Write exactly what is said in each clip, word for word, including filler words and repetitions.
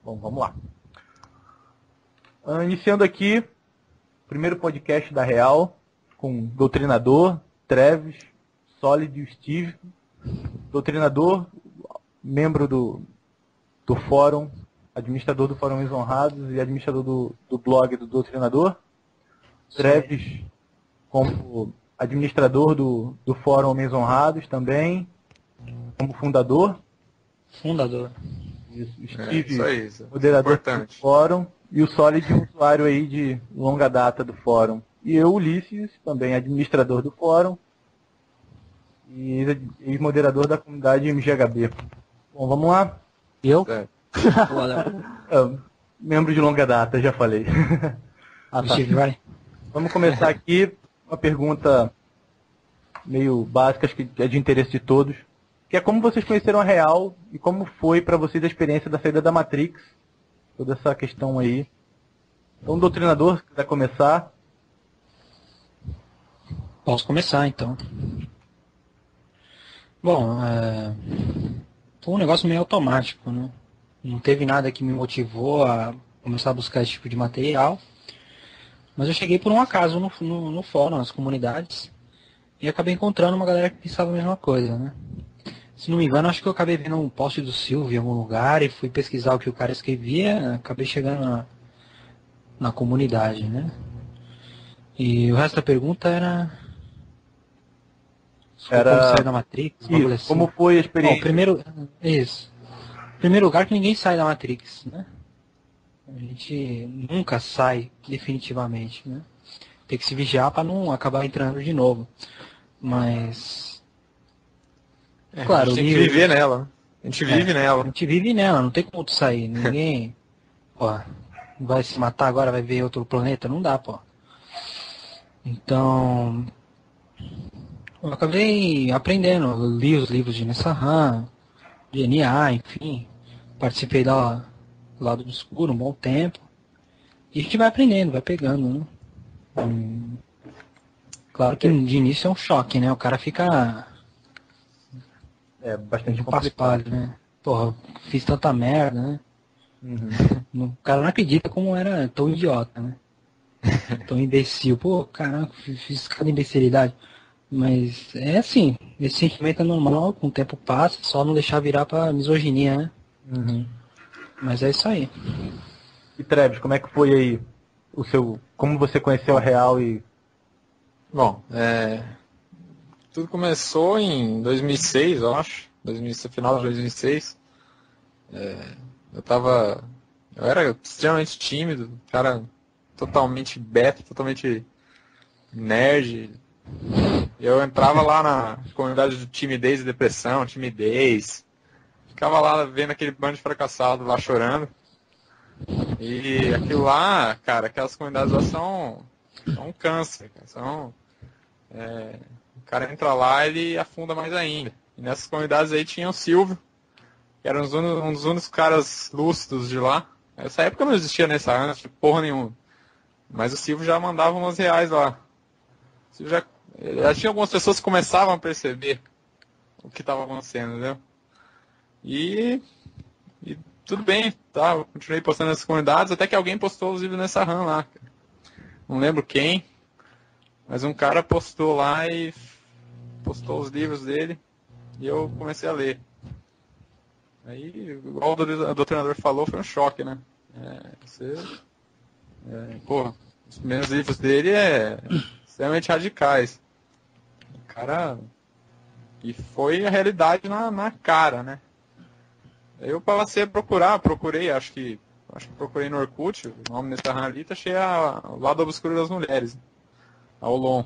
Bom, vamos lá. Uh, iniciando aqui, primeiro podcast da Real, com o doutrinador, Treves, Sólido e o Steve. Doutrinador, membro do, do fórum, administrador do Fórum Homens Honrados e administrador do, do blog do Doutrinador. Treves, como administrador do, do Fórum Homens Honrados também, como fundador. Fundador. Isso. Steve, é, isso aí, isso. moderador Importante. do fórum, e o Solid, um usuário aí de longa data do fórum. E eu, Ulisses, também administrador do fórum e ex-moderador da comunidade M G H B. Bom, vamos lá? Eu? É. é, membro de longa data, já falei. Ah, tá. Steve, vai. Vamos começar aqui uma pergunta meio básica, acho que é de interesse de todos, que é como vocês conheceram a Real e como foi para vocês a experiência da saída da Matrix, toda essa questão aí. Então, doutrinador, se quiser começar. Posso começar, então. Bom, é... foi um negócio meio automático, né? Não teve nada que me motivou a começar a buscar esse tipo de material, mas eu cheguei por um acaso no, no, no fórum, nas comunidades, e acabei encontrando uma galera que pensava a mesma coisa, né? Se não me engano, acho que eu acabei vendo um post do Silvio em algum lugar e fui pesquisar o que o cara escrevia, acabei chegando na, na comunidade, né? E o resto da pergunta era... Era... Como sair da Matrix? Isso, assim. Como foi a experiência? Bom, primeiro... Isso. Primeiro lugar que ninguém sai da Matrix, né? A gente nunca sai definitivamente, né? Tem que se vigiar para não acabar entrando de novo. Mas... É, claro, a gente tem que viver nela. A gente vive é, nela. A gente vive nela, não tem como tu sair. Ninguém pô, vai se matar agora, vai ver outro planeta. Não dá, pô. Então, eu acabei aprendendo. Eu li os livros de Nessahan, de N A, enfim. Participei da do lado do escuro um bom tempo. E a gente vai aprendendo, vai pegando, né? Hum, claro que de início é um choque, né? O cara fica... É bastante um complicado. paspalho, né? Porra, fiz tanta merda, né? Uhum. O cara não acredita como era tão idiota, né? Tão imbecil. Pô, caraca, fiz cada imbecilidade. Mas é assim, esse sentimento é normal, com o tempo passa, só não deixar virar pra misoginia, né? Uhum. Mas é isso aí. E Treves, como é que foi aí o seu... Como você conheceu a Real e... Bom, é... tudo começou em dois mil e seis, eu acho. dois mil, final de dois mil e seis. É... Eu tava... Eu era extremamente tímido, cara totalmente beta, totalmente nerd. Eu entrava lá na comunidade de timidez e depressão, timidez. Ficava lá vendo aquele bando de fracassado lá chorando. E aquilo lá, cara, aquelas comunidades lá são, são um câncer, cara. São, é, o cara entra lá e ele afunda mais ainda. E nessas comunidades aí tinha o Silvio, que era um dos únicos, um dos únicos caras lúcidos de lá. Nessa época não existia nessa ano, tipo, porra nenhuma. Mas o Silvio já mandava umas reais lá. O Silvio já, já tinha algumas pessoas que começavam a perceber o que estava acontecendo, entendeu? E, e tudo bem, tá? Eu continuei postando nessas comunidades, até que alguém postou os livros nessa RAM lá. Não lembro quem, mas um cara postou lá e postou os livros dele e eu comecei a ler. Aí, igual o doutrinador falou, foi um choque, né? É, você, é, pô, os primeiros livros dele é extremamente radicais. O cara... E foi a realidade na, na cara, né? Eu passei a procurar, procurei, acho que acho que procurei no Orkut, o nome dessa ranalita, achei a, o lado obscuro das mulheres, a Olon.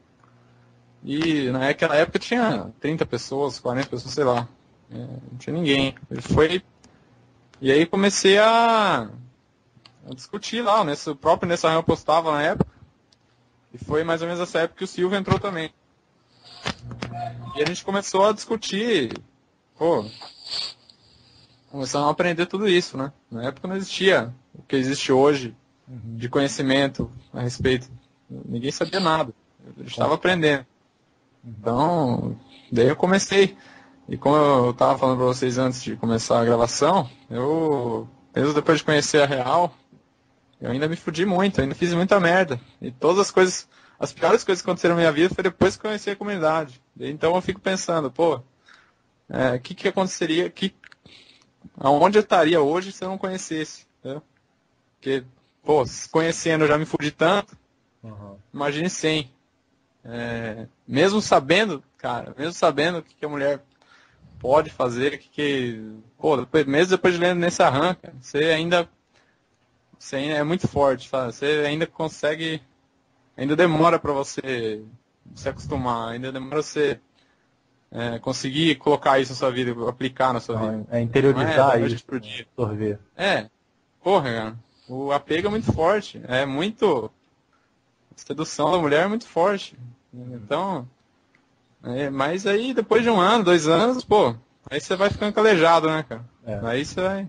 E naquela época tinha trinta pessoas, quarenta pessoas, sei lá. É, não tinha ninguém. Ele foi. E aí comecei a, a discutir lá, nesse, o próprio Nessa eu postava na época. E foi mais ou menos essa época que o Silvio entrou também. E a gente começou a discutir, pô, começamos a aprender tudo isso, né? Na época não existia o que existe hoje de conhecimento a respeito. Ninguém sabia nada. Eu estava aprendendo. Então, daí eu comecei. E como eu estava falando para vocês antes de começar a gravação, eu mesmo depois de conhecer a Real, eu ainda me fudi muito, eu ainda fiz muita merda. E todas as coisas, as piores coisas que aconteceram na minha vida foi depois que conheci a comunidade. Então eu fico pensando, pô, o é, que, que aconteceria, que, aonde eu estaria hoje se eu não conhecesse? Entendeu? Porque, pô, conhecendo eu já me fudi tanto, uhum. Imagine sem. É, mesmo sabendo, cara, mesmo sabendo o que, que a mulher pode fazer, o que, que pô, depois, mesmo depois de lendo nesse arranca, você ainda, você ainda é muito forte, sabe? Você ainda consegue, ainda demora para você se acostumar, ainda demora você é, conseguir colocar isso na sua vida, aplicar na sua vida. É interiorizar é, isso, absorver. É, porra, cara, o apego é muito forte, é muito, a sedução da mulher é muito forte, então, é, mas aí depois de um ano, dois anos, pô, aí você vai ficando calejado, né, cara? É. Aí você vai...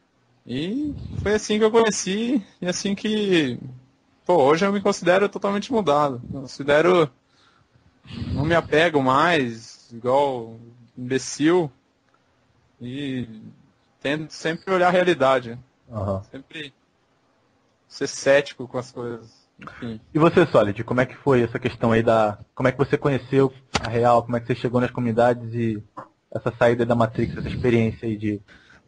E foi assim que eu conheci, e assim que, pô, hoje eu me considero totalmente mudado. Eu considero, não me apego mais, igual imbecil, e tento sempre olhar a realidade. Uhum. Sempre ser cético com as coisas. Enfim. E você, Solid, como é que foi essa questão aí da... Como é que você conheceu a Real, como é que você chegou nas comunidades e essa saída da Matrix, essa experiência aí de...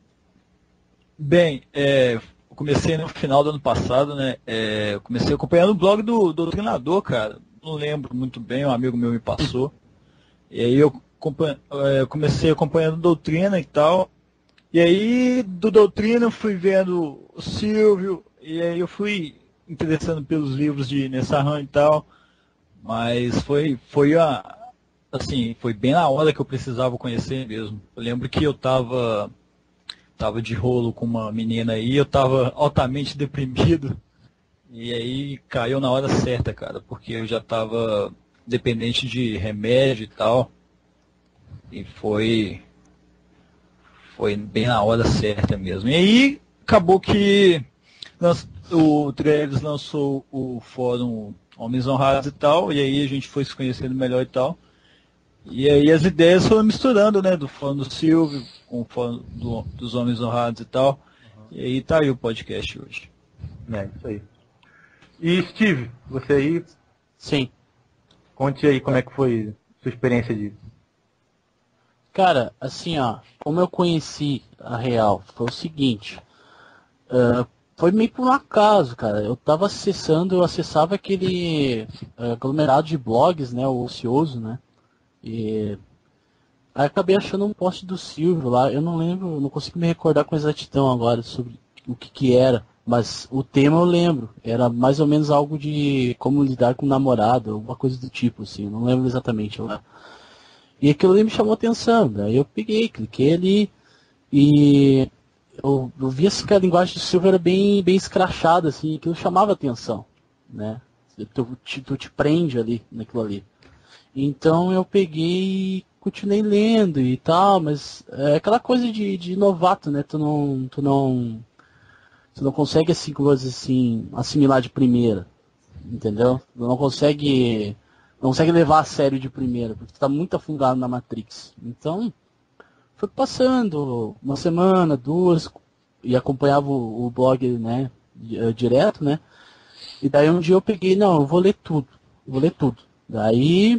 Bem, é, eu comecei no final do ano passado, né? É, eu comecei acompanhando o blog do, do Doutrinador, cara. Não lembro muito bem, um amigo meu me passou. E aí eu comecei acompanhando Doutrina e tal. E aí do Doutrina eu fui vendo o Silvio, e aí eu fui interessando pelos livros de Nessahan e tal. Mas foi, foi a, assim, foi bem na hora que eu precisava conhecer mesmo. Eu lembro que eu tava... Tava de rolo com uma menina aí, eu tava altamente deprimido. E aí caiu na hora certa, cara, porque eu já tava dependente de remédio e tal. E foi foi bem na hora certa mesmo. E aí acabou que o Treves lançou o fórum Homens Honrados e tal, e aí a gente foi se conhecendo melhor e tal. E aí as ideias foram misturando, né, do fórum do Silvio com o fórum do, dos Homens Honrados e tal. Uhum. E aí tá aí o podcast hoje. É, isso aí. E Steve, você aí? Sim. Conte aí como é que foi a sua experiência disso. Cara, assim, ó, como eu conheci a Real, foi o seguinte, uh, foi meio por um acaso, cara. Eu tava acessando, eu acessava aquele uh, aglomerado de blogs, né, o ocioso, né, e aí acabei achando um post do Silvio lá, eu não lembro, não consigo me recordar com exatidão agora sobre o que que era, mas o tema eu lembro, era mais ou menos algo de como lidar com um namorado, alguma coisa do tipo, assim, não lembro exatamente lá. E aquilo ali me chamou a atenção, daí eu peguei, cliquei ali, e eu, eu vi assim que a linguagem do Silvio era bem, bem escrachada, assim, aquilo chamava atenção, né, tu te, tu te prende ali, naquilo ali. Então eu peguei e continuei lendo e tal, mas é aquela coisa de, de novato, né? Tu não, tu não, tu não consegue assim coisas assim assimilar de primeira, entendeu? Tu não consegue, não consegue levar a sério de primeira, porque tu tá muito afundado na Matrix. Então foi passando uma semana, duas, e acompanhava o, o blog, né? Direto, né? E daí um dia eu peguei, não, eu vou ler tudo, eu vou ler tudo. Daí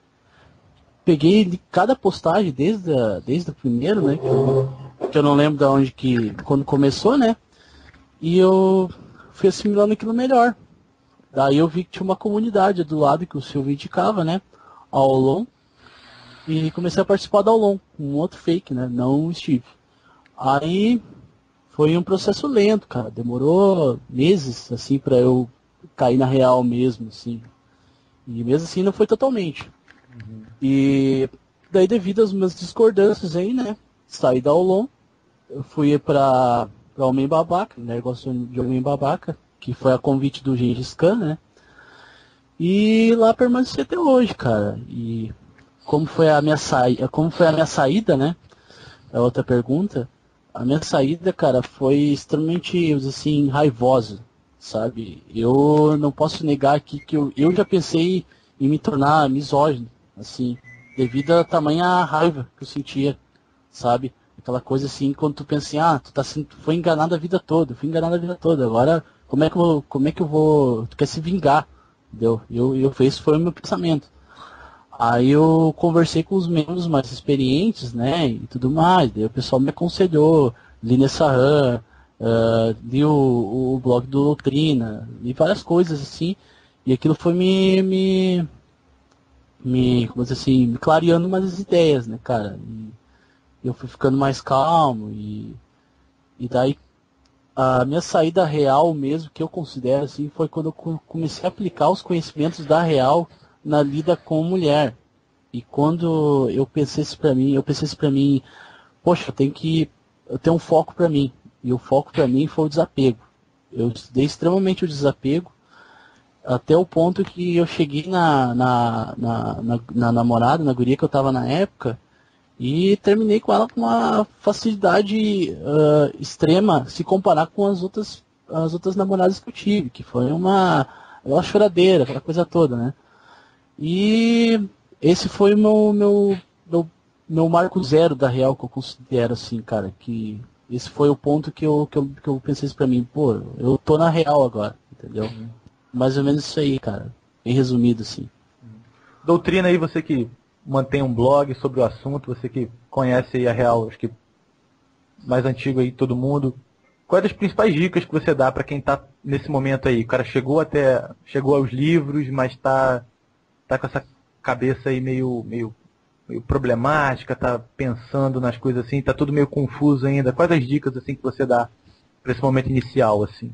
peguei de cada postagem, desde, a, desde o primeiro, né, que eu, que eu não lembro de onde que, quando começou, né, e eu fui assimilando aquilo melhor. Daí eu vi que tinha uma comunidade do lado que o Silvio indicava, né, a Aulon, e comecei a participar da Aulon, um outro fake, né, não o Steve. Aí foi um processo lento, cara, demorou meses, assim, pra eu cair na real mesmo, assim, e mesmo assim não foi totalmente. Uhum. E daí, devido às minhas discordâncias aí, né, saí da Aulon, eu fui pra, pra Homem Babaca, negócio de Homem Babaca, que foi a convite do Gengis Khan, né, e lá permaneci até hoje, cara. E como foi a minha saída, como foi a minha saída, né, é outra pergunta, a minha saída, cara, foi extremamente, assim, raivosa, sabe, eu não posso negar aqui que eu, eu já pensei em me tornar misógino, assim, devido à tamanha raiva que eu sentia, sabe? Aquela coisa assim, quando tu pensa assim, ah, tu tá sendo, tu foi enganado a vida toda, eu fui enganado a vida toda, agora como é que eu vou, como é que eu vou, tu quer se vingar, entendeu? Eu, eu esse foi o meu pensamento. Aí eu conversei com os membros mais experientes, né, e tudo mais, daí o pessoal me aconselhou, li Nessahan, uh, li o, o blog do Doutrina, li várias coisas assim, e aquilo foi me, me, me como dizer assim, me clareando umas ideias, né, cara, e eu fui ficando mais calmo, e, e daí a minha saída real mesmo, que eu considero assim, foi quando eu comecei a aplicar os conhecimentos da real na lida com mulher. E quando eu pensei isso pra mim, eu pensei isso pra mim, poxa, eu tenho que eu tenho um foco pra mim. E o foco pra mim foi o desapego. Eu estudei extremamente o desapego, até o ponto que eu cheguei na, na, na, na, na namorada, na guria que eu tava na época, e terminei com ela com uma facilidade uh, extrema se comparar com as outras, as outras namoradas que eu tive, que foi uma, uma choradeira, aquela coisa toda, né? E esse foi o meu, meu, meu, meu marco zero da real, que eu considero assim, cara, que esse foi o ponto que eu, que eu, que eu pensei pra mim, pô, eu tô na real agora, entendeu? Uhum. Mais ou menos isso aí, cara, bem resumido, assim. Doutrina aí, você que mantém um blog sobre o assunto, você que conhece aí a real, acho que mais antigo aí, todo mundo. Quais as principais dicas que você dá para quem está nesse momento aí? O cara chegou até, chegou aos livros, mas está tá com essa cabeça aí meio, meio, meio problemática, está pensando nas coisas assim, está tudo meio confuso ainda. Quais as dicas assim que você dá para esse momento inicial assim?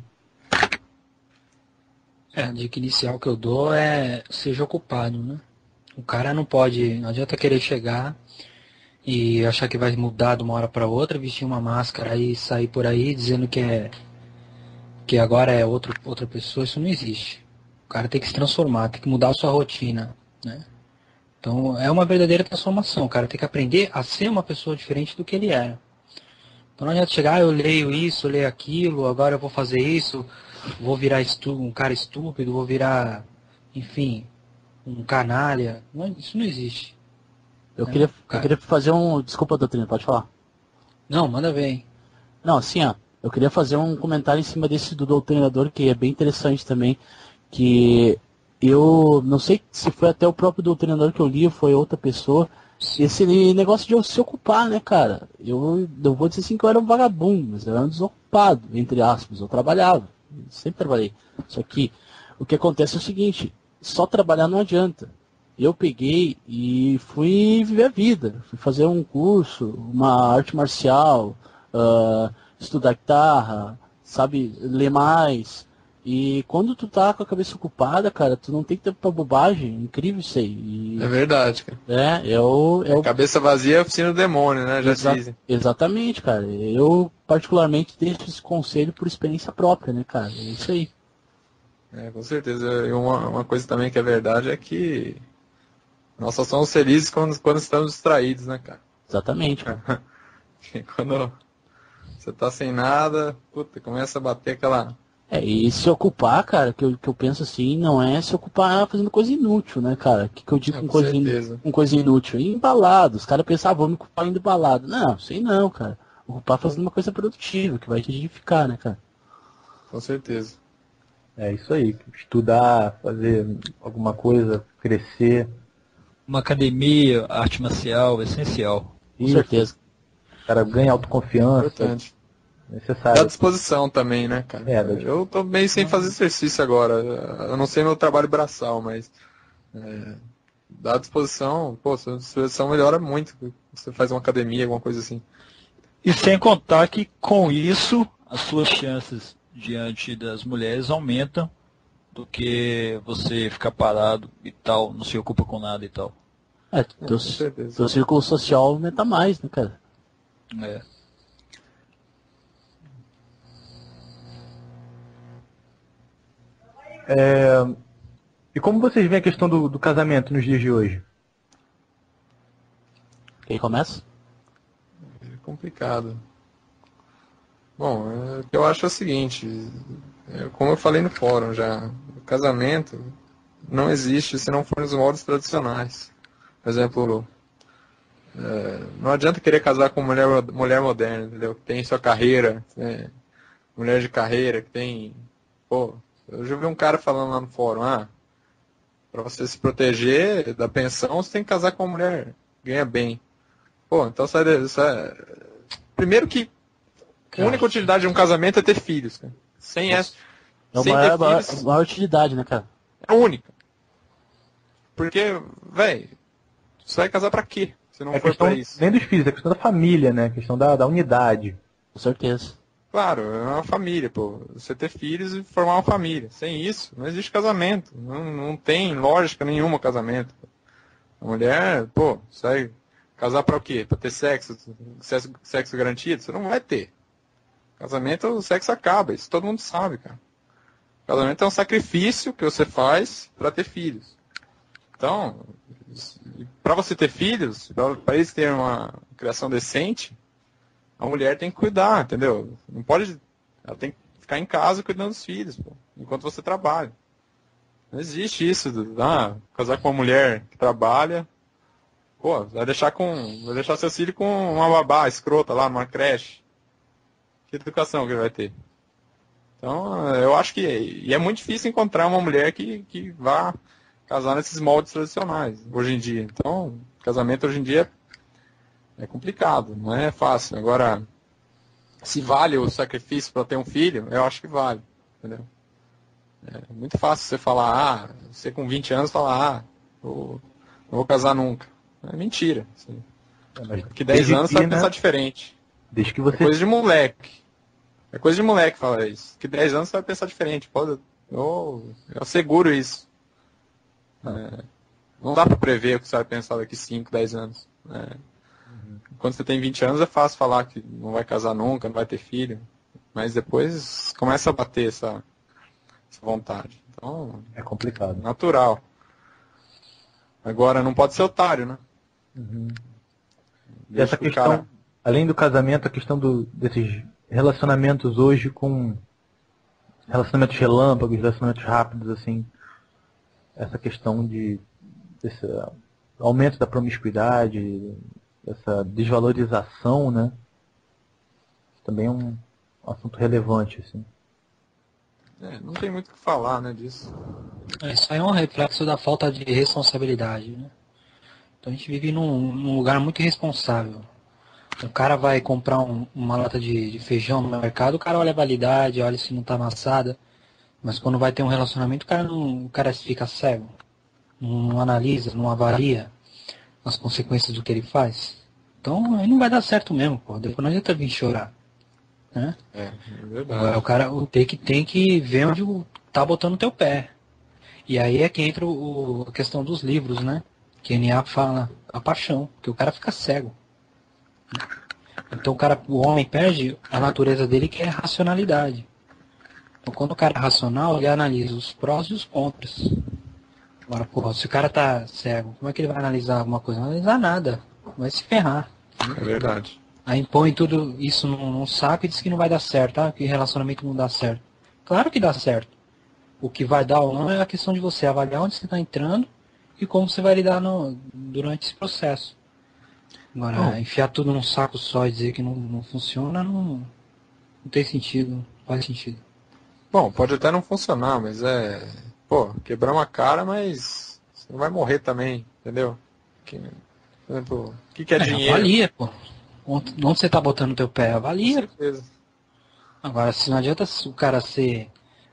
É, a dica inicial que eu dou é seja ocupado, né? O cara não pode, não adianta querer chegar e achar que vai mudar de uma hora para outra, vestir uma máscara e sair por aí dizendo que é que agora é outro, outra pessoa. Isso não existe. O cara tem que se transformar, tem que mudar a sua rotina, né? Então é uma verdadeira transformação. O cara tem que aprender a ser uma pessoa diferente do que ele era. Então não adianta chegar, ah, eu leio isso, eu leio aquilo, agora eu vou fazer isso, vou virar estu um cara estúpido, vou virar, enfim, um canalha. Não, isso não existe. Eu, é, queria, eu queria fazer um... Desculpa, Doutrina, pode falar. Não, manda ver, hein. Não, assim, ó, eu queria fazer um comentário em cima desse do Doutrinador, que é bem interessante também, que eu não sei se foi até o próprio Doutrinador que eu li, ou foi outra pessoa, esse negócio de eu se ocupar, né, cara? Eu, eu vou dizer assim que eu era um vagabundo, mas eu era um desocupado, entre aspas, eu trabalhava, sempre trabalhei. Só que o que acontece é o seguinte, só trabalhar não adianta. Eu peguei e fui viver a vida, fui fazer um curso, uma arte marcial, uh, estudar guitarra, sabe, ler mais. E quando tu tá com a cabeça ocupada, cara, tu não tem tempo pra bobagem, incrível isso aí. E, é verdade, cara. É, eu... eu... Cabeça vazia é a oficina do demônio, né, já Exa dizem. Exatamente, cara. Eu, particularmente, deixo esse conselho por experiência própria, né, cara, é isso aí. É, com certeza. E uma, uma coisa também que é verdade é que nós só somos felizes quando, quando estamos distraídos, né, cara? Exatamente, cara. Quando você tá sem nada, puta, começa a bater aquela... É, e se ocupar, cara, que eu, que eu penso assim, não é se ocupar fazendo coisa inútil, né, cara? O que, que eu digo é, com, com, coisa certeza. in, com coisa inútil? Embalado. Os caras pensam, ah, vou me ocupar indo balado. Não, sei não, cara. Ocupar fazendo uma coisa produtiva, que vai te edificar, né, cara? Com certeza. É isso aí. Estudar, fazer alguma coisa, crescer. Uma academia, arte marcial, é essencial. Com isso. Certeza. O cara ganha autoconfiança. Importante. Necessário. Dá disposição também, né, cara? É, eu tô meio sem fazer exercício agora. Eu não sei meu trabalho braçal, mas é, dá disposição, pô, sua disposição melhora muito. Você faz uma academia, alguma coisa assim. E sem contar que com isso as suas chances diante das mulheres aumentam do que você ficar parado e tal, não se ocupa com nada e tal. É, teu, teu círculo social aumenta mais, né, cara? É. É, e como vocês veem a questão do, do casamento nos dias de hoje? Quem começa? É complicado. Bom, é, o que eu acho é o seguinte, é, como eu falei no fórum já, o casamento não existe se não for nos moldes tradicionais. Por exemplo, É, não adianta querer casar com mulher, mulher moderna, entendeu? Que tem sua carreira, né? Mulher de carreira, que tem... Pô, eu já vi um cara falando lá no fórum, ah, pra você se proteger da pensão, você tem que casar com uma mulher que ganha bem. Pô, então sai... sai... Primeiro que a única utilidade de um casamento é ter filhos, cara. Sem essa... É a sem maior, ter maior, filhos, maior utilidade, né, cara? é a única. Porque, velho, você vai casar pra quê? Se não É for questão pra isso. nem dos filhos, é questão da família, né? A questão da, da unidade. Com certeza. Claro, é uma família, pô. Você ter filhos e formar uma família. Sem isso, não existe casamento. Não, não tem lógica nenhuma casamento. A mulher, pô, você vai casar pra o quê? Pra ter sexo, sexo, sexo garantido? Você não vai ter. Casamento, o sexo acaba. Isso todo mundo sabe, cara. Casamento é um sacrifício que você faz pra ter filhos. Então, para você ter filhos, para eles terem uma criação decente, a mulher tem que cuidar, entendeu? Não pode, ela tem que ficar em casa cuidando dos filhos, pô, enquanto você trabalha. Não existe isso, ah, casar com uma mulher que trabalha, pô, vai deixar com, vai deixar seu filho com uma babá escrota lá numa creche. Que educação que ele vai ter? Então, eu acho que e é muito difícil encontrar uma mulher que, que vá casar nesses moldes tradicionais, hoje em dia. Então, casamento hoje em dia é complicado, não é fácil. Agora, se vale o sacrifício para ter um filho, eu acho que vale, entendeu? É muito fácil você falar, ah, você com vinte anos falar, ah, eu não vou casar nunca. É mentira. Assim. É, mas Daqui dez anos você vai né? pensar diferente. Desde que É você... coisa de moleque. É coisa de moleque falar isso. Daqui dez anos você vai pensar diferente. Pode, eu, eu asseguro isso. É, não dá para prever o que você vai pensar daqui cinco, dez anos. É, uhum. Quando você tem vinte anos é fácil falar que não vai casar nunca, não vai ter filho. Mas depois começa a bater essa, essa vontade. Então, é complicado. Natural. Agora não pode ser otário, né? Uhum. E essa questão, cara... além do casamento, a questão do, desses relacionamentos hoje com relacionamentos relâmpagos, relacionamentos rápidos, assim, essa questão de desse aumento da promiscuidade, essa desvalorização, né? Também é um assunto relevante, assim. É, não tem muito o que falar, né, disso. Isso aí é um reflexo da falta de responsabilidade, né? Então a gente vive num, num lugar muito irresponsável. O cara vai comprar um, uma lata de, de feijão no mercado, o cara olha a validade, olha se não está amassada. Mas quando vai ter um relacionamento, o cara, não, o cara fica cego. Não, não analisa, não avalia as consequências do que ele faz. Então aí não vai dar certo mesmo, pô. Depois não adianta vir chorar. Né? É, é verdade. Agora o cara tem que, tem que ver onde tá botando o teu pé. E aí é que entra o, a questão dos livros, né? Que N A fala a paixão, que o cara fica cego. Então o cara, o homem perde a natureza dele, que é a racionalidade. Então quando o cara é racional, ele analisa os prós e os contras. Agora, porra, se o cara tá cego, como é que ele vai analisar alguma coisa? Não vai analisar nada, vai se ferrar. É verdade. Aí impõe tudo isso num, num saco e diz que não vai dar certo, ah, que relacionamento não dá certo. Claro que dá certo. O que vai dar ou não é a questão de você avaliar onde você está entrando e como você vai lidar no, durante esse processo. Agora, oh. enfiar tudo num saco só e dizer que não, não funciona, não, não tem sentido, não faz sentido. Bom, pode até não funcionar, mas é... Pô, quebrar uma cara, mas você não vai morrer também, entendeu? Que, por exemplo, o que, que é, é dinheiro? Avalia, pô. Onde você está botando o teu pé, avalia. Com certeza. Agora, se não adianta o cara ser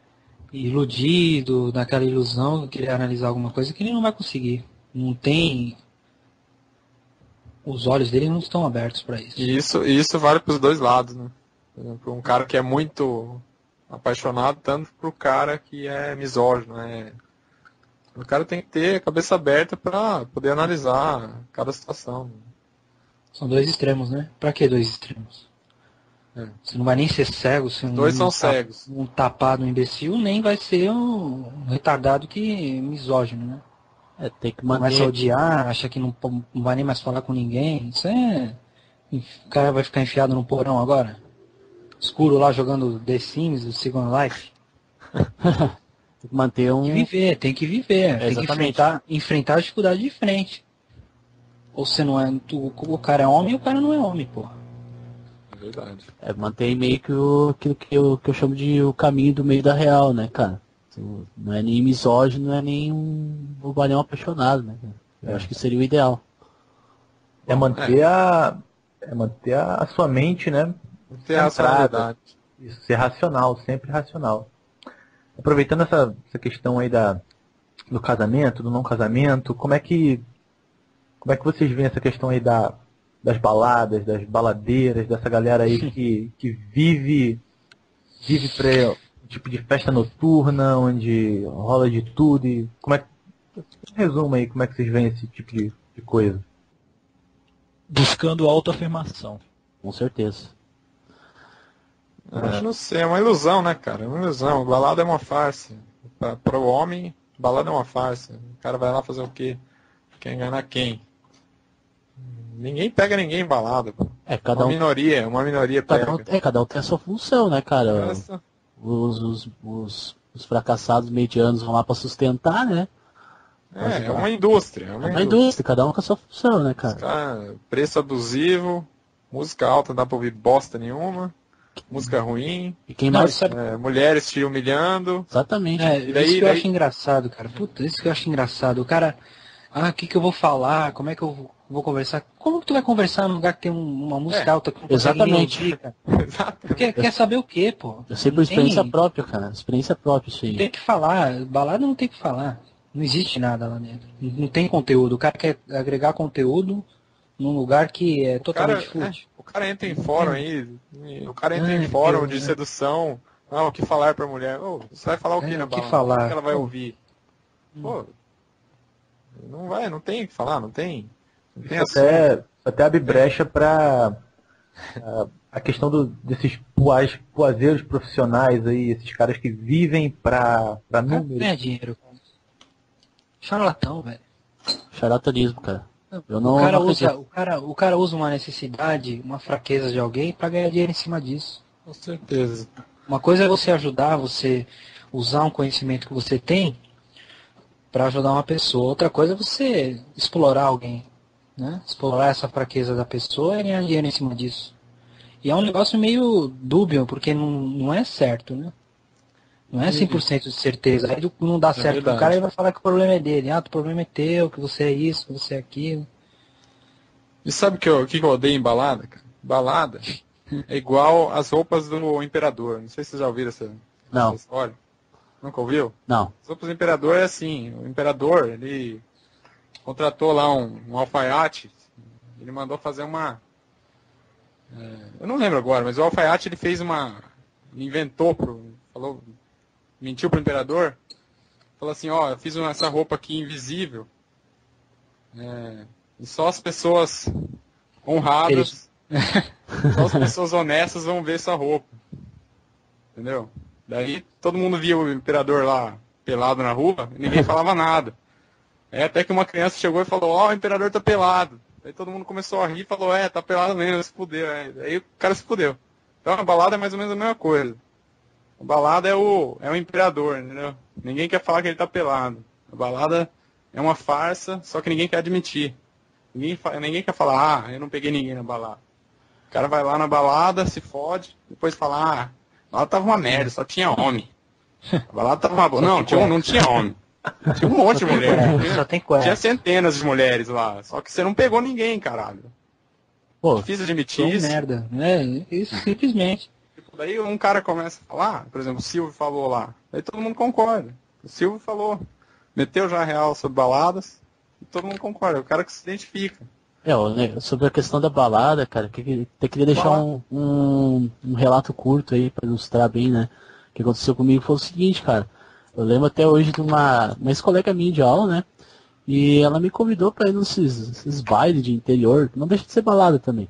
iludido, naquela ilusão de querer analisar alguma coisa, que ele não vai conseguir. Não tem... Os olhos dele não estão abertos para isso. E isso, isso vale para os dois lados, né? Por exemplo, um cara que é muito apaixonado, tanto para o cara que é misógino, né? O cara tem que ter a cabeça aberta para poder analisar cada situação. São dois extremos, né? Pra que dois extremos? É. Você não vai nem ser cego, você dois não são cegos. Um tapado, um imbecil, nem vai ser um retardado que misógino, né? É, tem que manter... Começa a odiar, acha que não, não vai nem mais falar com ninguém. Isso é... O cara vai ficar enfiado no porão agora? Escuro lá jogando The Sims, o Second Life. Tem que manter um... Tem que viver, tem que viver. É, tem que enfrentar, enfrentar a dificuldade de frente. Ou você não é. Tu, o cara é homem e o cara não é homem, porra. É verdade. É, mantém meio que o que, que, eu, que eu chamo de o caminho do meio da real, né, cara? Tu não é nem misógino, não é nem um bobalhão apaixonado, né, cara? Eu É. acho que seria o ideal. É manter a. É manter a, a sua mente, né? Ter a centrada. racionalidade. Isso, ser racional, sempre racional. Aproveitando essa, essa questão aí da, do casamento, do não casamento, como é que. Como é que vocês veem essa questão aí da, das baladas, das baladeiras, dessa galera aí que, que vive, vive pra um tipo de festa noturna, onde rola de tudo e como é que. Resuma aí, como é que vocês veem esse tipo de, de coisa? Buscando autoafirmação. Com certeza. É, não sei, é uma ilusão, né, cara? É uma ilusão. Balada é uma farsa. Pra, para o homem, balada é uma farsa. O cara vai lá fazer o quê? Quer enganar quem? Ninguém pega ninguém em balada, pô. É, cada Uma um, minoria, uma minoria pega. cada um, é, cada um tem a sua função, né, cara? Essa- Os, os, os, os fracassados medianos vão lá pra sustentar, né? É, é uma indústria. É É uma uma indústria. indústria, cada um com a sua função, né, Os cara? cara- preço abusivo, música alta, não dá pra ouvir bosta nenhuma, música ruim, E quem Não, mais. isso é, é, mulheres te humilhando. Exatamente. é, E daí- isso que eu daí- acho engraçado, cara. Puta, isso que eu acho engraçado. O cara, ah, o que que eu vou falar? Como é que eu vou- vou conversar? Como que tu vai conversar num lugar que tem um- uma música É, alta que não consegue nem exatamente. ouvir, cara? Exato. Quer, quer saber o quê, pô? Eu sei por Não experiência tem- própria, cara. Experiência própria, isso Não aí. tem que falar, balada não tem que falar. Não existe nada lá dentro. Não não tem conteúdo. O cara quer agregar conteúdo num lugar que é O cara, totalmente é, fútil. o cara entra em fórum aí, e o cara entra Ai, em fórum Deus, de né? sedução. Ah, o que falar pra mulher? Ô, você vai falar o que É, na o que balada? falar? O que ela vai Pô. ouvir? Pô, não vai, não tem o que falar, não tem. Não tem Isso assunto. até, até abre brecha para a questão do, desses puaz, puazeiros profissionais aí, esses caras que vivem para O cara números. ganha dinheiro. Charlatão, velho. Charlatanismo, cara. Eu não, o, cara não usa, acredito. o, cara, o cara usa uma necessidade, uma fraqueza de alguém pra ganhar dinheiro em cima disso. Com certeza. Uma coisa é você ajudar, você usar um conhecimento que você tem pra ajudar uma pessoa. Outra coisa é você explorar alguém, né? Explorar essa fraqueza da pessoa e ganhar dinheiro em cima disso. E é um negócio meio dúbio, porque não, não é certo, né? Não é cem por cento de certeza. Aí não dá certo pro verdade. cara e vai falar que o problema é dele. Ah, o problema é teu, que você é isso, que você é aquilo. E sabe o que eu, o que eu odeio em balada, cara? Balada é igual as roupas do imperador. Não sei se vocês já ouviram essa, Não. essa história. Nunca ouviu? Não. As roupas do imperador é assim. O imperador, ele contratou lá um, um alfaiate. Ele mandou fazer uma... é, eu não lembro agora, mas o alfaiate ele fez uma... Ele inventou, pro, falou, mentiu pro imperador. Falou assim, ó, eu fiz uma- essa roupa aqui invisível. É, e só as pessoas honradas, só as pessoas honestas vão ver essa roupa. Entendeu? Daí todo mundo via o imperador lá pelado na rua e ninguém falava nada. É até que uma criança chegou e falou, ó, o imperador tá pelado. Aí todo mundo começou a rir e falou, é, tá pelado mesmo, se fudeu. É. Aí o cara se fudeu. Então a balada é mais ou menos a mesma coisa. A balada é o, é o imperador, entendeu? Ninguém quer falar que ele tá pelado. A balada é uma farsa, só que ninguém quer admitir. Ninguém, fa- ninguém quer falar, ah, eu não peguei ninguém na balada. O cara vai lá na balada, se fode, depois fala, ah, lá tava uma merda, só tinha homem. A balada tava uma boa. Não, tinha, um- não tinha homem. Tinha um monte de mulher. Só Tinha, tem cueca. tinha centenas de mulheres lá. Só que você não pegou ninguém, caralho. Pô, Difícil Sou admitir um isso. merda. É, isso simplesmente. Tipo, daí um cara começa a falar, por exemplo, o Silvio falou lá. Daí todo mundo concorda. O Silvio falou. Meteu já a real sobre baladas. E todo mundo concorda. É o cara que se identifica. é, ó, né, sobre a questão da balada, cara, que, que, eu queria deixar um, um, um relato curto aí pra ilustrar bem, né? O que aconteceu comigo foi o seguinte, cara. Eu lembro até hoje de uma, uma ex-colega minha de aula, né? E ela me convidou pra ir nesses esses bailes de interior, que não deixa de ser balada também.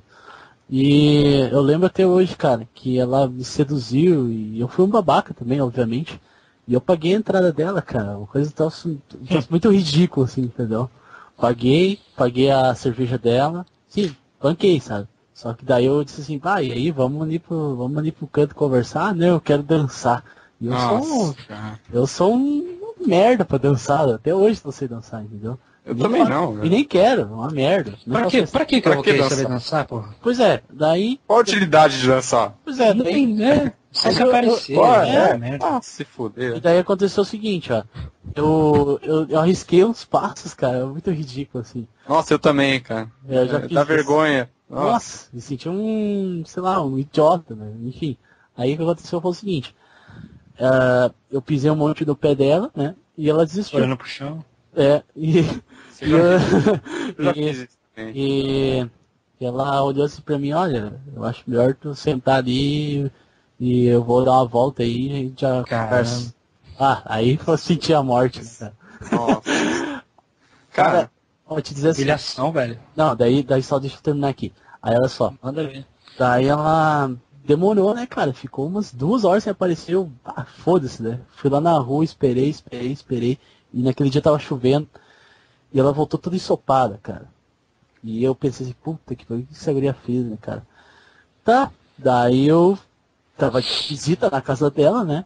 E eu lembro até hoje, cara, que ela me seduziu e eu fui um babaca também, obviamente. E eu paguei a entrada dela, cara. Uma coisa tão, tão muito ridícula, assim, entendeu? Paguei, paguei a cerveja dela. Sim, banquei, sabe? Só que daí eu disse assim, ah, e aí, vamos ali pro, vamos ali pro canto conversar? Ah, não, eu quero dançar. E eu sou, um- cara. eu sou um merda pra dançar. Até hoje não sei dançar, entendeu? Eu também não. E velho. nem quero, é uma merda. Não Pra posso que, pensar. pra que, que Pra eu vou que querer dançar? saber dançar, porra? Pois é, daí. Qual a utilidade de dançar? Pois é, daí. né? Só se eu- eu- aparecer, Qual é, é? merda. Ah, se E fuder. daí aconteceu o seguinte, ó. Eu, eu, eu arrisquei uns passos, cara, muito ridículo, assim. Nossa, eu também, cara. Eu já É, fiz Dá isso. vergonha. Nossa. Nossa, me senti um, sei lá, um idiota, né? Enfim. Aí o que aconteceu foi o seguinte. ah, eu pisei um monte no pé dela, né? E ela desistiu. Olhando pro chão. É, e, Você e, já eu- fez- Eu já e- fiz isso também. e ela olhou assim pra mim, olha, eu acho melhor tu sentar ali e eu vou dar uma volta aí e a gente já Caramba. conversa. Ah, aí eu senti a morte, né, cara? Nossa. Cara, Cara, vou te dizer assim. Humilhação, velho. Não, daí, daí só deixa eu terminar aqui. Aí olha só, Manda ver. daí ela demorou, né, cara? Ficou umas duas horas sem aparecer. Eu, ah, foda-se, né? Fui lá na rua, esperei, esperei, esperei. E naquele dia tava chovendo. E ela voltou toda ensopada, cara. E eu pensei assim, puta que pariu, o que essa guria fez, né, cara? Tá, daí eu tava de visita na casa dela, né?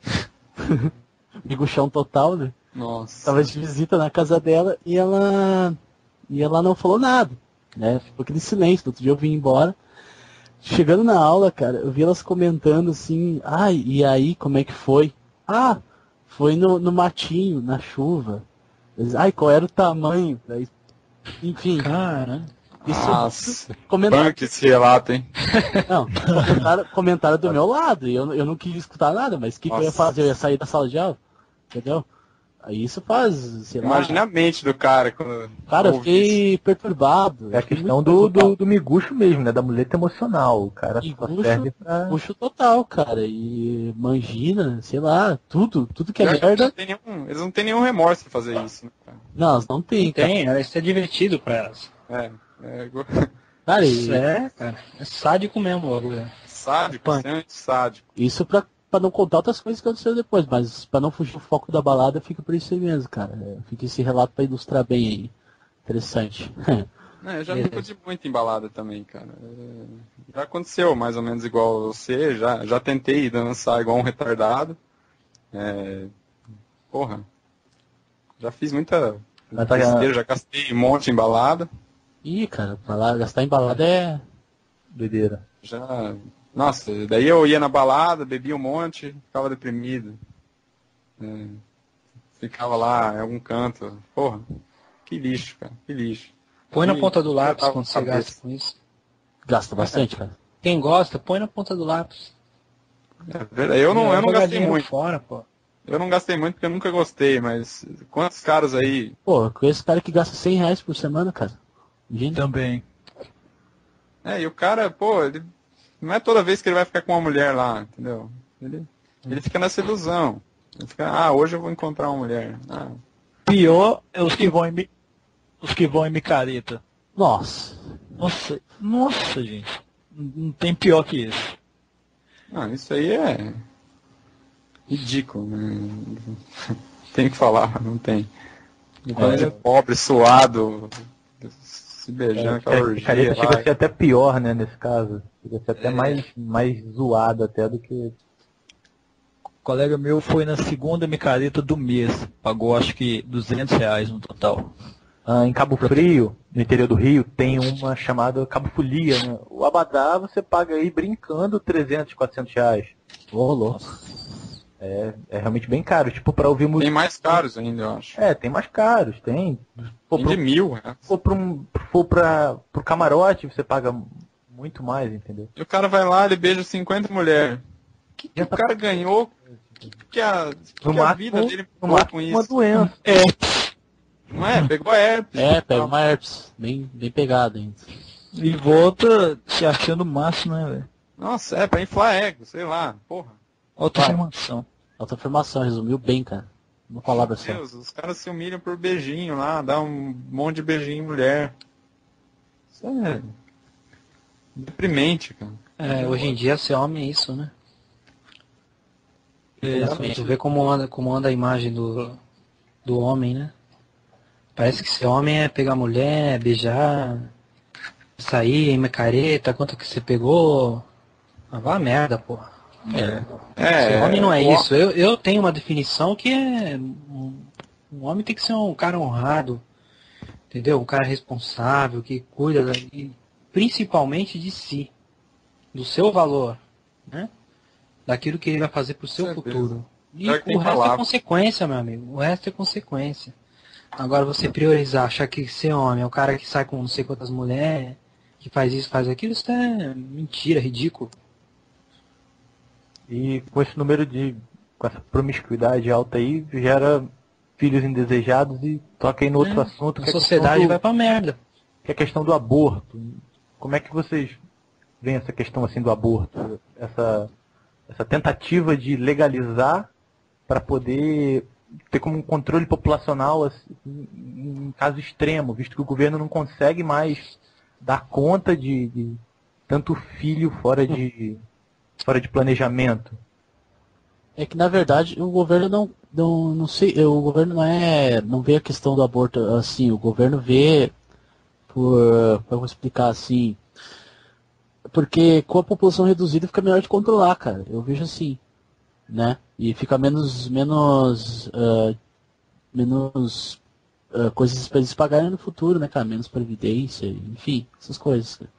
Miguxão total, né? nossa. Tava de visita na casa dela e ela e ela não falou nada, né? Ficou aquele silêncio. No outro dia eu vim embora. Chegando na aula, cara, eu vi elas comentando assim, ai, e aí, como é que foi? Ah, foi no, no matinho, na chuva. Eles, ai, qual era o tamanho? Daí, enfim, Cara, isso Nossa. comentaram, Punk esse relato, hein? não, comentaram, comentaram do meu lado, e eu, eu não quis escutar nada, mas o que, que eu ia Nossa. fazer? Eu ia sair da sala de aula, entendeu? Aí isso faz, sei lá. Imagina a mente do cara quando. Cara, eu ouve isso. fiquei perturbado. É a Fiquei questão muito do, perturbado. do, do miguxo mesmo, né? Da muleta emocional. O cara só Miguxo- serve pra... Puxo total, cara. E mangina, sei lá, tudo, tudo que é Pior que eles não merda. têm nenhum- Eles não têm nenhum remorso em fazer isso, né, cara? Não, elas não tem, cara. tem, isso é divertido pra elas. É, é igual- Cara, Isso e é, cara. É sádico mesmo, o bagulho. sádico, Punk. extremamente sádico. isso pra, pra não contar outras coisas que aconteceram depois, mas pra não fugir do foco da balada, fica por isso aí mesmo, cara. É, fica esse relato pra ilustrar bem aí. Interessante. Não, eu já Beleza. me fudi muito em balada também, cara. É, Já aconteceu mais ou menos igual você, já, já tentei dançar igual um retardado. É, porra. Já fiz muita Mas tá- besteira, já gastei um monte em balada. Ih, cara, pra lá, gastar em balada é. Doideira. Já. Nossa, daí eu ia na balada, bebia um monte, ficava deprimido. É, ficava lá em algum canto. Porra, que lixo, cara, que lixo. Põe na E ponta do eu lápis tava quando com você cabeça. gasta com isso. Gasta bastante, cara. Quem gosta, põe na ponta do lápis. É verdade, eu não, eu não Joga gastei dinheiro muito. fora, pô. Eu não gastei muito porque eu nunca gostei, mas quantos caras aí. Pô, eu conheço cara que gasta cem reais por semana, cara. Imagina. Também. É, e o cara, pô, ele. Não é toda vez que ele vai ficar com uma mulher lá, entendeu? Ele, ele fica nessa ilusão. Ele fica, ah, hoje eu vou encontrar uma mulher. Ah, Pior é os que vão em, mi- os que vão em micareta. Nossa. Nossa, nossa, gente. Não não tem pior que isso. não, isso aí é ridículo, né? Tem que falar, não tem. Quando de pobre, suado, se beijando, aquela É, a orgia picareta chega lá. a ser até pior, né, nesse caso. Chega a ser até É. mais, mais zoado até do que... Um colega meu foi na segunda micareta do mês. Pagou acho que duzentos reais no total. Ah, em Cabo Frio, no interior do Rio, tem uma chamada Cabo Folia, né? O abadá você paga aí brincando trezentos, quatrocentos reais. Ô, louco. É, é realmente bem caro. Tipo, pra ouvir música... Tem mais caros ainda, eu acho. É, tem mais caros, tem. Pô, Tem pro, de mil, né? for pra um, for pra, pro camarote, você paga muito mais, entendeu? E o cara vai lá, ele beija cinquenta mulheres. O que, que o cara ganhou? O que, que a, que No que a máximo, vida dele no mudou máximo com uma isso? doença. Não é? Pegou herpes. É, pega Não. uma herpes. Bem, bem pegado ainda. E volta se achando o máximo, né, velho? Nossa, é pra inflar ego, sei lá. Porra. Autoafirmação. Alta afirmação, resumiu bem, cara. Uma palavra Meu só. Deus, os caras se humilham por beijinho lá, dá um monte de beijinho em mulher. Isso é deprimente, cara. É, hoje em dia ser homem é isso, né? Exatamente. Tu vê como anda, como anda a imagem do, do homem, né? Parece que ser homem é pegar mulher, beijar, sair em micareta, quanto que você pegou. Ah, vá a merda, porra. É, Ser homem não é o- isso. Eu, eu tenho uma definição que é. Um, um homem tem que ser um cara honrado, Entendeu? Um cara responsável, que cuida, da, e principalmente de si, do seu valor, né? Daquilo que ele vai fazer pro seu certeza. futuro. E Já que tem o resto palavra. é consequência, meu amigo. O resto é consequência. Agora você priorizar, achar que ser homem é o cara que sai com não sei quantas mulheres, que faz isso, faz aquilo, isso é mentira, ridículo. E com esse número de. Com essa promiscuidade alta aí, gera filhos indesejados e toca aí no outro É, assunto, a que é, a sociedade questão vai do, pra merda. que é a questão do aborto. Como é que vocês veem essa questão assim do aborto? Essa, essa tentativa de legalizar para poder ter como um controle populacional assim, em, em caso extremo, visto que o governo não consegue mais dar conta de, de tanto filho fora de, fora de planejamento. É que na verdade o governo não, não, não sei, o governo não é, não vê a questão do aborto assim, o governo vê por, vamos explicar assim, porque com a população reduzida fica melhor de controlar, cara. Eu vejo assim, né? E fica menos, menos, uh, menos uh, coisas para eles pagarem no futuro, né, cara? Menos previdência, enfim, essas coisas. Cara.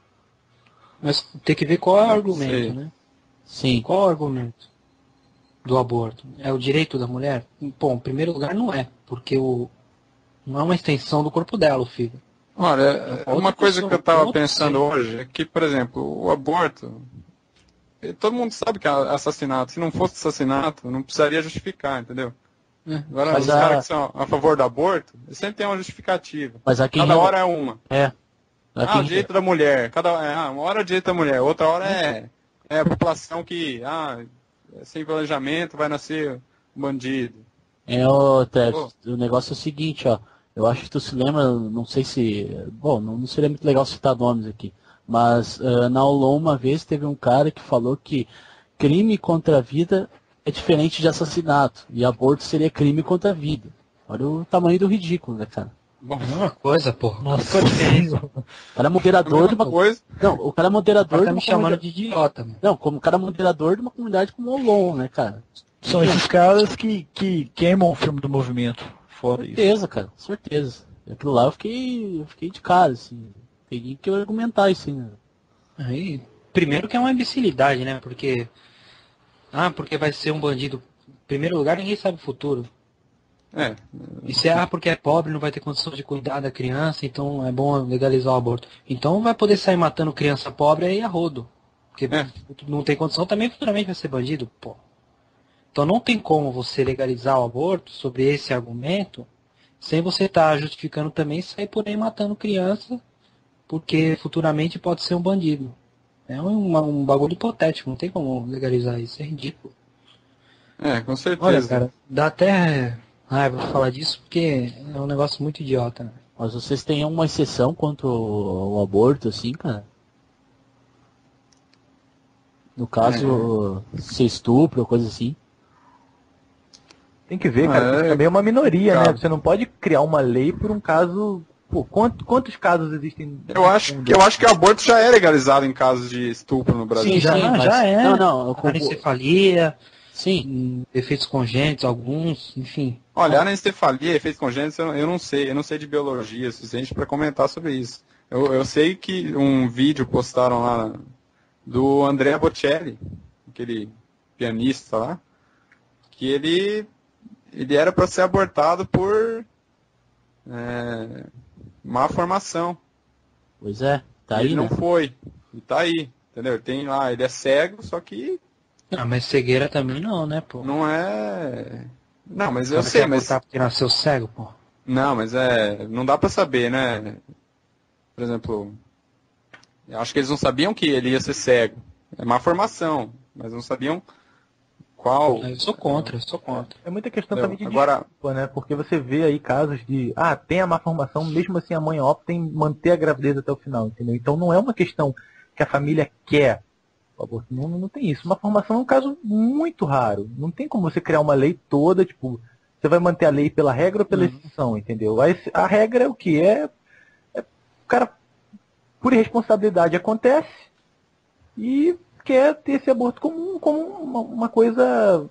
Mas tem que ver qual é o Sei. argumento, né? Sim. Qual é o argumento do aborto? É o direito da mulher? Bom, em primeiro lugar não é, porque o, não é uma extensão do corpo dela, o filho. Olha, outra uma coisa pessoa, que eu estava outra pensando pessoa. hoje é que, por exemplo, o aborto, eh, todo mundo sabe que é assassinato. Se não fosse assassinato, não precisaria justificar, entendeu? É. Agora, Mas os a- caras que são a favor do aborto, eles sempre tem uma justificativa. Mas há quem Cada re- hora é uma. É. Há Ah, quem o direito da mulher. Cada, é, ah, uma hora é o direito da mulher, outra hora é, é a população que, ah, sem planejamento vai nascer um bandido. É, ô, Travis, o negócio é o seguinte, ó. Eu acho que tu se lembra, não sei se. Bom, não, não seria muito legal citar nomes aqui. Mas ah, na Aulon uma vez teve um cara que falou que crime contra a vida é diferente de assassinato. E aborto seria crime contra a vida. Olha o tamanho do ridículo, né, cara? Bom, É a mesma coisa, porra. Nossa Qual a diferença? Senhora. O cara é a moderador de mesma uma. coisa. Não, o cara é O moderador cara de tá uma me chamando comunidade. de idiota, mano. Não, como o cara é moderador de uma comunidade como o Aulon, né, cara? São esses caras que, que queimam o filme do movimento. Fora isso. Certeza, cara, certeza. Aquilo lá eu fiquei, eu fiquei de cara, assim. Peguei que eu argumentar isso, né? Aí, primeiro que é uma imbecilidade, né? Porque. Ah, porque vai ser um bandido. Em primeiro lugar, ninguém sabe o futuro. É, E se é, ah, porque é pobre, não vai ter condição de cuidar da criança, então é bom legalizar o aborto. Então vai poder sair matando criança pobre aí a rodo. Porque É. não tem condição, também futuramente vai ser bandido, pô. Então não tem como você legalizar o aborto sobre esse argumento sem você estar justificando também sair por aí matando criança, porque futuramente pode ser um bandido. É um, um bagulho hipotético, não tem como legalizar isso, é ridículo. é, com certeza. Olha, cara, dá até raiva falar disso porque é um negócio muito idiota, né? Mas vocês têm uma exceção quanto ao, ao aborto, assim, cara? No caso, se estupro ou coisa assim. Tem que ver, Ah, cara, é porque também é uma minoria, né? complicado. Você não pode criar uma lei por um caso. Pô, quantos, quantos casos existem? Eu acho, que- eu acho que o aborto já é legalizado em casos de estupro no Brasil. Sim, já, mas- já é. Não, não, eu concordo. Anencefalia, Sim, hum, efeitos congênitos, alguns, enfim. Olha, anencefalia, efeitos congênitos, eu eu não sei, eu não sei de biologia o suficiente para comentar sobre isso. Eu, eu sei que um vídeo postaram lá do Andrea Bocelli, aquele pianista lá, que ele, ele era para ser abortado por é, má formação. pois é, tá E aí, ele né? não foi. E tá aí, entendeu? Ele tem lá, ele é cego, só que Ah, mas cegueira também não, né, pô? não é. Não, mas eu Cara, sei, quer mas. abortar porque nasceu cego, pô. Não, mas é. Não dá pra saber, né? Por exemplo, eu acho que eles não sabiam que ele ia ser cego. É má formação, mas não sabiam qual. Eu sou contra, eu sou contra. É muita questão Entendeu? também de Agora- desculpa, né? Porque você vê aí casos de, ah, tem a má formação, mesmo assim a mãe opta em manter a gravidez até o final, entendeu? Então não é uma questão que a família quer o aborto. Não, não tem isso. Uma formação é um caso muito raro. Não tem como você criar uma lei toda, tipo, você vai manter a lei pela regra ou pela exceção, entendeu? A, ex- a regra é o que? É, é o cara, por irresponsabilidade, acontece e quer ter esse aborto como, como uma, uma coisa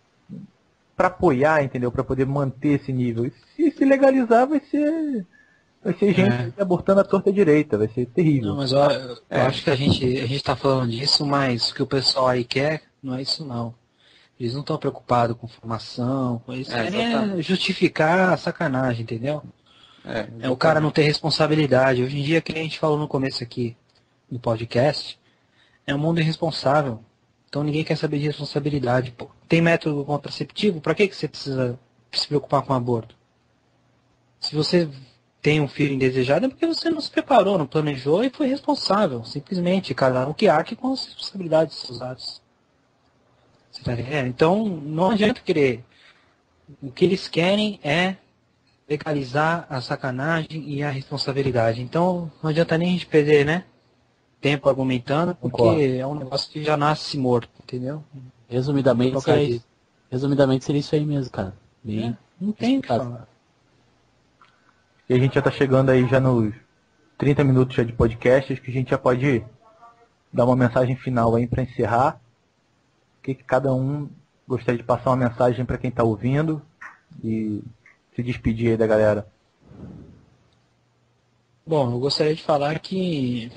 para apoiar, entendeu? Para poder manter esse nível. E se se legalizar, vai ser Vai ser gente É. abortando a torta direita, vai ser terrível. Não, mas ó, eu É. acho que a gente, a gente tá falando disso, mas o que o pessoal aí quer não é isso não. Eles não estão preocupados com formação, com isso. É, Querem é exatamente. justificar a sacanagem, entendeu? É, É o cara não ter responsabilidade. Hoje em dia, que a gente falou no começo aqui do podcast, é um mundo irresponsável. Então ninguém quer saber de responsabilidade. Pô. Tem método contraceptivo? Pra que que você precisa se preocupar com aborto? Se você tem um filho indesejado é porque você não se preparou, não planejou e foi responsável. Simplesmente, cada um que arque com as responsabilidades dos seus atos. Você tá entendendo? Então não adianta querer. O que eles querem é legalizar a sacanagem e a responsabilidade. Então não adianta nem a gente perder, né? Tempo argumentando, porque Concordo. é um negócio que já nasce morto, entendeu? Resumidamente, Trocar seria, de- isso- resumidamente seria isso aí mesmo, cara. Bem, É, não tem o que explicado. falar. E a gente já tá chegando aí já nos trinta minutos já de podcast, acho que a gente já pode dar uma mensagem final aí para encerrar. O que, que cada um gostaria de passar uma mensagem para quem tá ouvindo e se despedir aí da galera. Bom, eu gostaria de falar que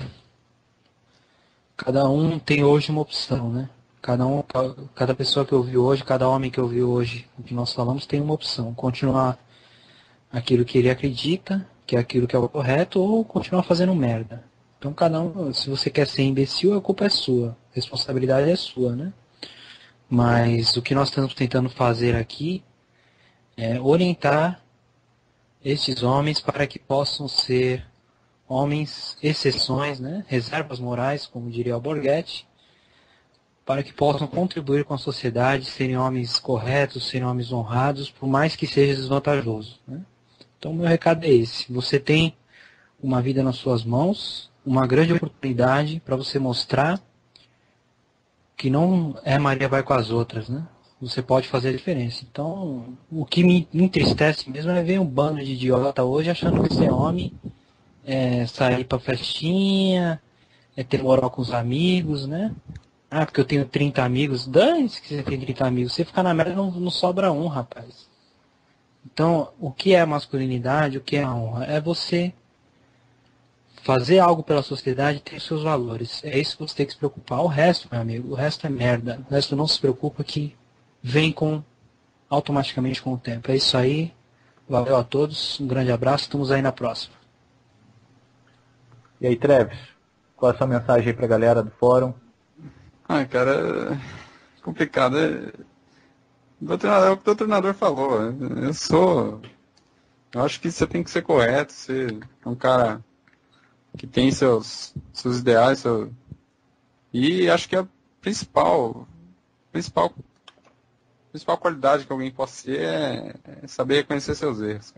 cada um tem hoje uma opção, né? Cada um, cada pessoa que ouviu hoje, cada homem que ouviu hoje o que nós falamos tem uma opção. Continuar aquilo que ele acredita, que é aquilo que é o correto, ou continuar fazendo merda. Então cada um, se você quer ser imbecil, a culpa é sua. A responsabilidade é sua, né? Mas o que nós estamos tentando fazer aqui é orientar estes homens para que possam ser homens exceções, né? Reservas morais, como diria o Borghetti, para que possam contribuir com a sociedade, serem homens corretos, serem homens honrados, por mais que seja desvantajoso, né? Então, meu recado é esse. Você tem uma vida nas suas mãos, uma grande oportunidade para você mostrar que não é Maria vai com as outras, né? Você pode fazer a diferença. Então, o que me entristece mesmo é ver um bando de idiota hoje achando que ser homem é sair pra festinha, é ter moral com os amigos, né? Ah, porque eu tenho trinta amigos. Dane-se que você tem trinta amigos. Você ficar na merda não, não sobra um, rapaz. Então, o que é masculinidade, o que é a honra? É você fazer algo pela sociedade e ter os seus valores. É isso que você tem que se preocupar. O resto, meu amigo, o resto é merda. O resto não se preocupa que vem com automaticamente com o tempo. É isso aí. Valeu a todos. Um grande abraço. Estamos aí na próxima. E aí, Treves, qual é a sua mensagem aí pra galera do fórum? Ah, cara, é complicado. É... O doutrinador, é o que o doutrinador falou. Eu sou. Eu acho que você tem que ser correto. Você é um cara que tem seus, seus ideais. Seu... E acho que a principal, principal, principal qualidade que alguém possa ter é, é saber reconhecer seus erros.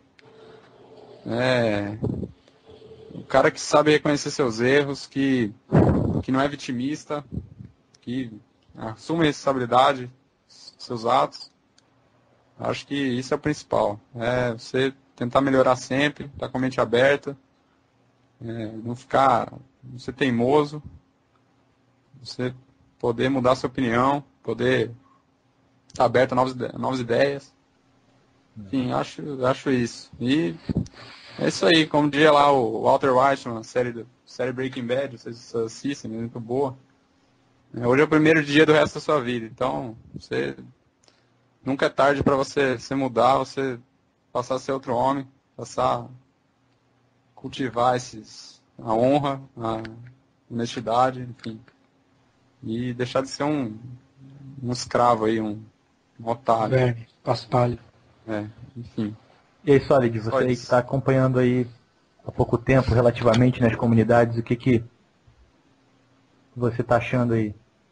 É. O cara que sabe reconhecer seus erros, que, que não é vitimista, que assume a responsabilidade dos seus atos. Acho que isso é o principal. É você tentar melhorar sempre, estar com a mente aberta, é, não ficar, não ser teimoso, você poder mudar sua opinião, poder estar aberto a novas, novas ideias. Enfim, acho, acho isso. E é isso aí, como diria lá o Walter White, na série, do, série Breaking Bad, vocês assistem, é muito boa. É, hoje é o primeiro dia do resto da sua vida, então você nunca é tarde para você, você mudar, você passar a ser outro homem, passar a cultivar esses, a honra, a honestidade, enfim. E deixar de ser um, um escravo aí, um, um otário. Verme, paspalho. É, enfim. E aí, Solid, Só você aí que isso. está acompanhando aí há pouco tempo, relativamente, nas comunidades, o que que você está achando aí?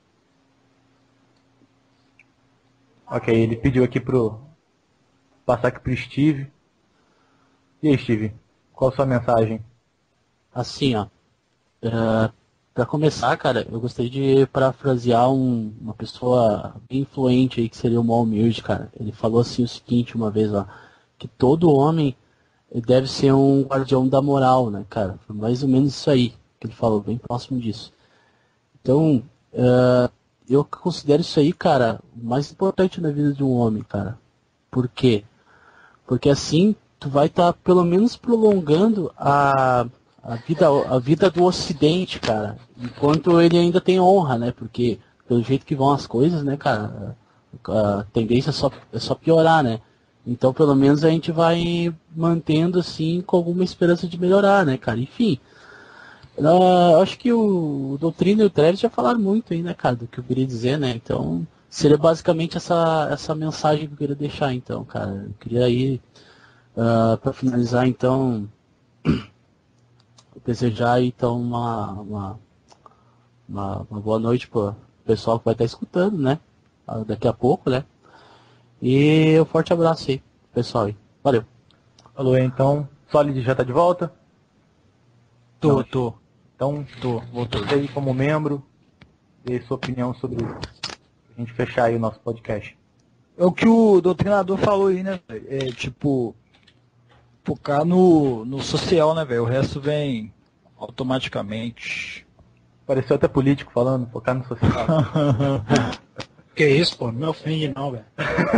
Ok, ele pediu aqui pro passar aqui pro Steve. E aí, Steve, qual a sua mensagem? Assim, ó. É, para começar, cara, eu gostaria de parafrasear um- uma pessoa bem influente aí, que seria o Mal Milde, cara. Ele falou assim o seguinte uma vez, ó, que todo homem deve ser um guardião da moral, né, cara? Foi mais ou menos isso aí que ele falou, bem próximo disso. Então, é, eu considero isso aí, cara, o mais importante na vida de um homem, cara. Por quê? Porque assim tu vai estar pelo menos prolongando a, a, vida, a vida do Ocidente, cara, enquanto ele ainda tem honra, né? Porque pelo jeito que vão as coisas, né, cara, a, a tendência é só, é só piorar, né? Então pelo menos a gente vai mantendo assim com alguma esperança de melhorar, né, cara? Enfim, uh, acho que o, o Doutrina e o Travis já falaram muito aí, né, cara, do que eu queria dizer, né? Então seria basicamente essa, essa mensagem que eu queria deixar, então, cara. Eu queria aí, uh, para finalizar, então, desejar então uma, uma, uma, uma boa noite pro pessoal que vai estar escutando, né? Daqui a pouco, né? E um forte abraço aí, pessoal aí. Valeu. Falou, então. Solid já tá de volta? Tô, Não. tô, Então, tô, voltou. você aí como membro, dê sua opinião sobre pra gente fechar aí o nosso podcast. É o que o doutrinador falou aí, né, velho? É tipo, focar no, no social, né, velho? O resto vem automaticamente. Pareceu até político falando, focar no social. Que isso, pô? Não me ofende não, velho.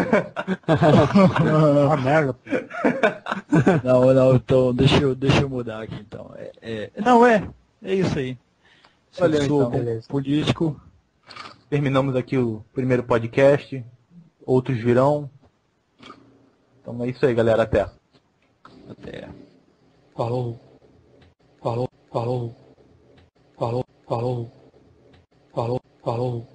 Uma merda, pô. Não, não, então deixa eu, deixa eu mudar aqui então. É, é, não, é, é isso aí. Se Valeu, eu sou então, com- beleza. político, Terminamos aqui o primeiro podcast. Outros virão. Então é isso aí, galera. Até. até. Falou. Falou. Falou. Falou. Falou. Falou. Falou.